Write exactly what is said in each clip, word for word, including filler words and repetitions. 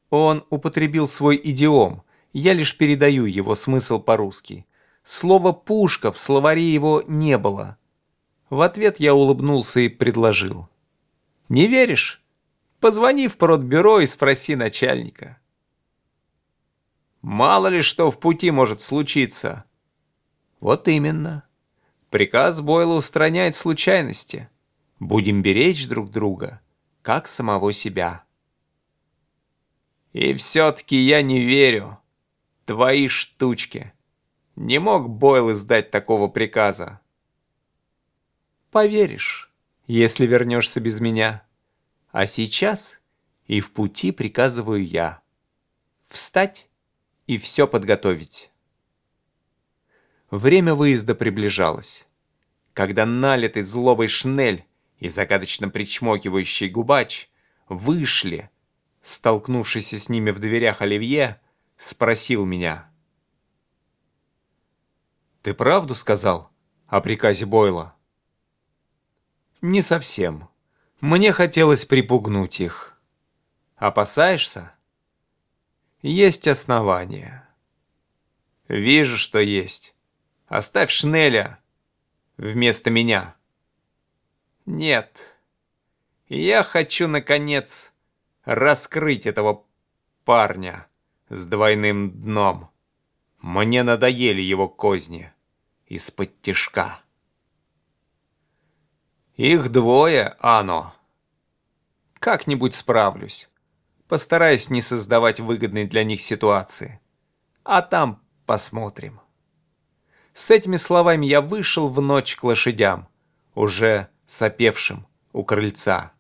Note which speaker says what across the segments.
Speaker 1: Он употребил свой идиом, я лишь передаю его смысл по-русски. Слова «пушка» в словаре его не было. В ответ я улыбнулся и предложил. «Не веришь? Позвони в продбюро и спроси начальника». «Мало ли что в пути может случиться». «Вот именно. Приказ Бойла устраняет случайности. Будем беречь друг друга, как самого себя». «И все-таки я не верю. Твои штучки. Не мог Бойл издать такого приказа». «Поверишь, если вернешься без меня. А сейчас и в пути приказываю я. Встать и все подготовить». Время выезда приближалось. Когда налитый злобой Шнель и загадочно причмокивающий Губач вышли, столкнувшийся с ними в дверях Оливье спросил меня. «Ты правду сказал о приказе Бойла?» «Не совсем. Мне хотелось припугнуть их. Опасаешься?» «Есть основания». «Вижу, что есть. Оставь Шнеля вместо меня». «Нет. Я хочу, наконец, раскрыть этого парня с двойным дном. Мне надоели его козни из-под тишка». «Их двое, Ано. Как-нибудь справлюсь. Постараюсь не создавать выгодной для них ситуации. А там посмотрим». С этими словами я вышел в ночь к лошадям, уже сопевшим у крыльца.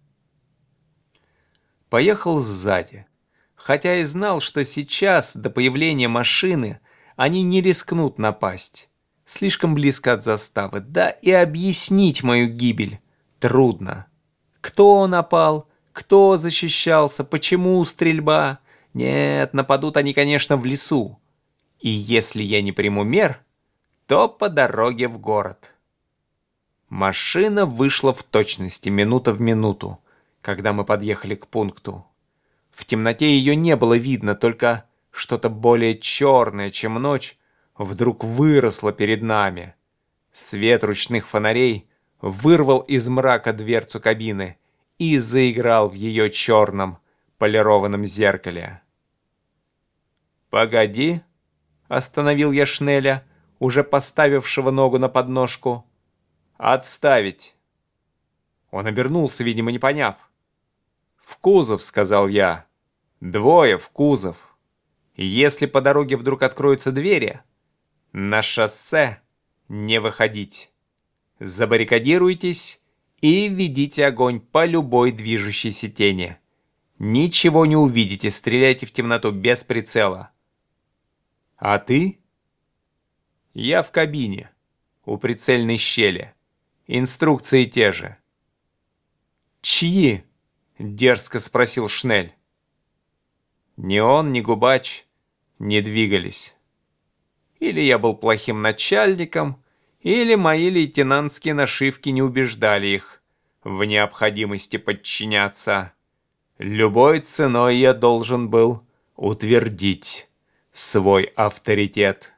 Speaker 1: Поехал сзади, хотя и знал, что сейчас, до появления машины, они не рискнут напасть. Слишком близко от заставы, да и объяснить мою гибель трудно. Кто напал, кто защищался, почему стрельба? Нет, нападут они, конечно, в лесу. И если я не приму мер, то по дороге в город. Машина вышла в точности минута в минуту, когда мы подъехали к пункту. В темноте ее не было видно, только что-то более черное, чем ночь, вдруг выросло перед нами. Свет ручных фонарей вырвал из мрака дверцу кабины и заиграл в ее черном полированном зеркале. «Погоди», — остановил я Шнеля, уже поставившего ногу на подножку. «Отставить!» Он обернулся, видимо, не поняв. «В кузов», — сказал я. «Двое в кузов. Если по дороге вдруг откроются двери, на шоссе не выходить. Забаррикадируйтесь и ведите огонь по любой движущейся тени. Ничего не увидите, стреляйте в темноту без прицела». «А ты?» «Я в кабине, у прицельной щели. Инструкции те же». «Чьи?» — дерзко спросил Шнель. Ни он, ни Губач не двигались. Или я был плохим начальником, или мои лейтенантские нашивки не убеждали их в необходимости подчиняться. Любой ценой я должен был утвердить свой авторитет.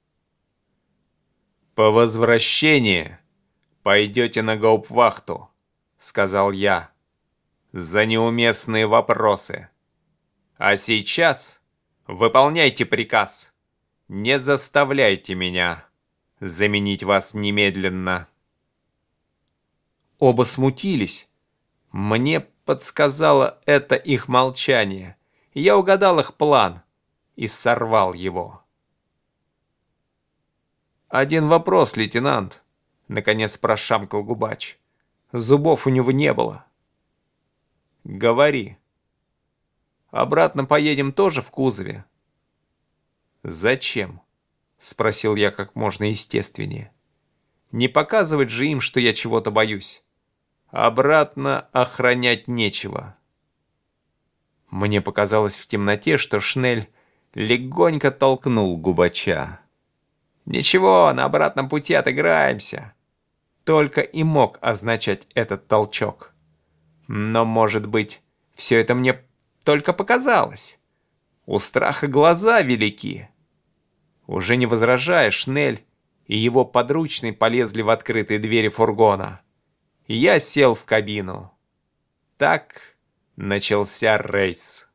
Speaker 1: «По возвращении пойдете на гауптвахту», — сказал я, — «за неуместные вопросы. А сейчас выполняйте приказ. Не заставляйте меня заменить вас немедленно». Оба смутились. Мне подсказало это их молчание. Я угадал их план и сорвал его. «Один вопрос, лейтенант», — наконец прошамкал Губач. Зубов у него не было. «Говори. Обратно поедем тоже в кузове?» «Зачем?» — спросил я как можно естественнее. «Не показывать же им, что я чего-то боюсь. Обратно охранять нечего». Мне показалось в темноте, что Шнель легонько толкнул Губача. «Ничего, на обратном пути отыграемся». Только и мог означать этот толчок. Но, может быть, все это мне только показалось. У страха глаза велики. Уже не возражая, Шнель и его подручный полезли в открытые двери фургона. Я сел в кабину. Так начался рейс.